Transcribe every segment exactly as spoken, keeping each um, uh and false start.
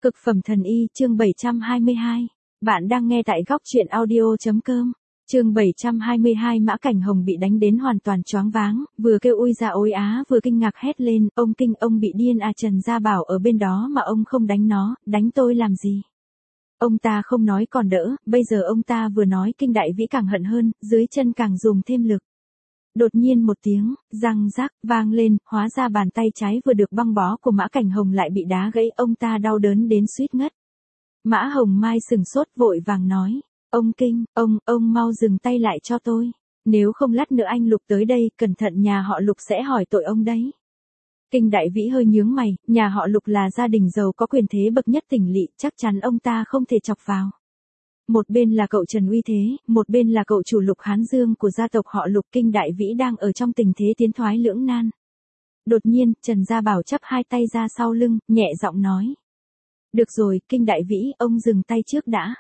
Cực phẩm thần y chương bảy trăm hai mươi hai. Bạn đang nghe tại góc truyện audio.com. Chương bảy trăm hai mươi hai Mã Cảnh Hồng bị đánh đến hoàn toàn choáng váng, vừa kêu ôi ra ôi á vừa kinh ngạc hét lên, ông kinh ông bị điên à, Trần Gia Bảo ở bên đó mà ông không đánh nó, đánh tôi làm gì? Ông ta không nói còn đỡ, bây giờ ông ta vừa nói Kinh Đại Vĩ càng hận hơn, dưới chân càng dùng thêm lực. Đột nhiên một tiếng, răng rác, vang lên, hóa ra bàn tay trái vừa được băng bó của Mã Cảnh Hồng lại bị đá gãy, ông ta đau đớn đến suýt ngất. Mã Hồng Mai sừng sốt vội vàng nói, ông Kinh, ông, ông mau dừng tay lại cho tôi, nếu không lát nữa anh Lục tới đây, cẩn thận nhà họ Lục sẽ hỏi tội ông đấy. Kinh Đại Vĩ hơi nhướng mày, nhà họ Lục là gia đình giàu có quyền thế bậc nhất tỉnh lỵ, chắc chắn ông ta không thể chọc vào. Một bên là cậu Trần Uy Thế, một bên là cậu chủ Lục Hán Dương của gia tộc họ Lục. Kinh Đại Vĩ đang ở trong tình thế tiến thoái lưỡng nan. Đột nhiên, Trần Gia Bảo chắp hai tay ra sau lưng, nhẹ giọng nói. Được rồi, Kinh Đại Vĩ, ông dừng tay trước đã.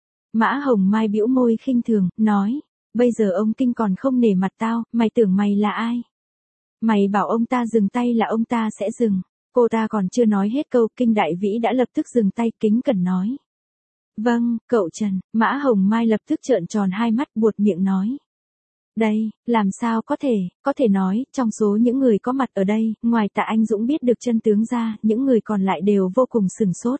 Mã Hồng Mai bĩu môi khinh thường, nói, bây giờ ông Kinh còn không nể mặt tao, mày tưởng mày là ai? Mày bảo ông ta dừng tay là ông ta sẽ dừng. Cô ta còn chưa nói hết câu, Kinh Đại Vĩ đã lập tức dừng tay, kính cẩn nói. Vâng, cậu Trần. Mã Hồng Mai lập tức trợn tròn hai mắt, buột miệng nói. Đây, làm sao có thể, có thể nói, trong số những người có mặt ở đây, ngoài Tạ Anh Dũng biết được chân tướng ra, những người còn lại đều vô cùng sửng sốt.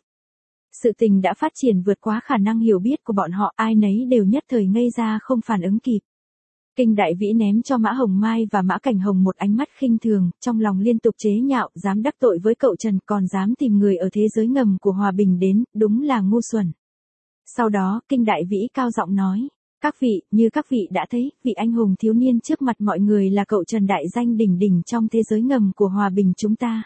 Sự tình đã phát triển vượt quá khả năng hiểu biết của bọn họ, ai nấy đều nhất thời ngây ra không phản ứng kịp. Kinh Đại Vĩ ném cho Mã Hồng Mai và Mã Cảnh Hồng một ánh mắt khinh thường, trong lòng liên tục chế nhạo, dám đắc tội với cậu Trần, còn dám tìm người ở thế giới ngầm của Hòa Bình đến, đúng là ngu xuẩn. Sau đó, Kinh Đại Vĩ cao giọng nói, các vị, như các vị đã thấy, vị anh hùng thiếu niên trước mặt mọi người là cậu Trần đại danh đỉnh đỉnh trong thế giới ngầm của Hòa Bình chúng ta.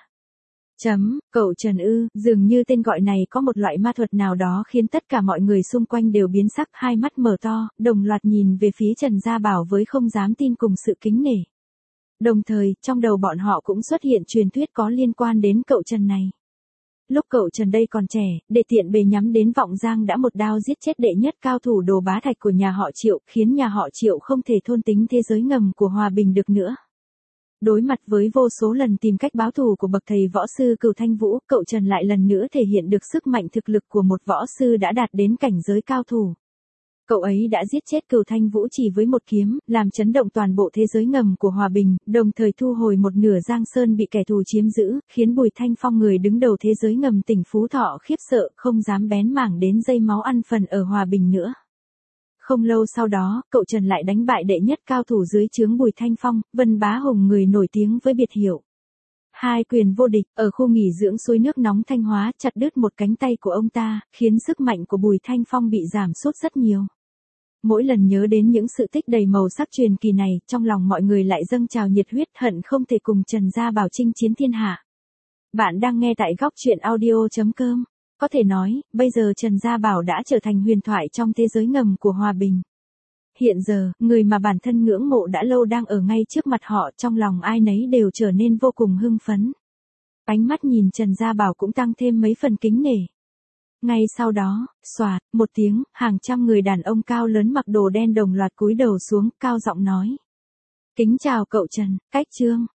Chấm, cậu Trần ư, dường như tên gọi này có một loại ma thuật nào đó khiến tất cả mọi người xung quanh đều biến sắc, hai mắt mở to, đồng loạt nhìn về phía Trần Gia Bảo với không dám tin cùng sự kính nể. Đồng thời, trong đầu bọn họ cũng xuất hiện truyền thuyết có liên quan đến cậu Trần này. Lúc cậu Trần đây còn trẻ, để tiện bề nhắm đến Vọng Giang đã một đao giết chết đệ nhất cao thủ Đồ Bá Thạch của nhà họ Triệu, khiến nhà họ Triệu không thể thôn tính thế giới ngầm của Hòa Bình được nữa. Đối mặt với vô số lần tìm cách báo thù của bậc thầy võ sư Cửu Thanh Vũ, cậu Trần lại lần nữa thể hiện được sức mạnh thực lực của một võ sư đã đạt đến cảnh giới cao thủ. Cậu ấy đã giết chết Cửu Thanh Vũ chỉ với một kiếm, làm chấn động toàn bộ thế giới ngầm của Hòa Bình, đồng thời thu hồi một nửa Giang Sơn bị kẻ thù chiếm giữ, khiến Bùi Thanh Phong người đứng đầu thế giới ngầm tỉnh Phú Thọ khiếp sợ, không dám bén mảng đến dây máu ăn phần ở Hòa Bình nữa. Không lâu sau đó, cậu Trần lại đánh bại đệ nhất cao thủ dưới trướng Bùi Thanh Phong, Vân Bá Hùng người nổi tiếng với biệt hiệu hai quyền vô địch, ở khu nghỉ dưỡng suối nước nóng Thanh Hóa, chặt đứt một cánh tay của ông ta, khiến sức mạnh của Bùi Thanh Phong bị giảm sút rất nhiều. Mỗi lần nhớ đến những sự tích đầy màu sắc truyền kỳ này, trong lòng mọi người lại dâng trào nhiệt huyết, hận không thể cùng Trần Gia Bảo chinh chiến thiên hạ. Bạn đang nghe tại góc truyện audio.com. Có thể nói, bây giờ Trần Gia Bảo đã trở thành huyền thoại trong thế giới ngầm của Hòa Bình. Hiện giờ, người mà bản thân ngưỡng mộ đã lâu đang ở ngay trước mặt họ, trong lòng ai nấy đều trở nên vô cùng hưng phấn. Ánh mắt nhìn Trần Gia Bảo cũng tăng thêm mấy phần kính nể. Ngay sau đó, xoạt, một tiếng, hàng trăm người đàn ông cao lớn mặc đồ đen đồng loạt cúi đầu xuống, cao giọng nói. Kính chào cậu Trần, cách trương.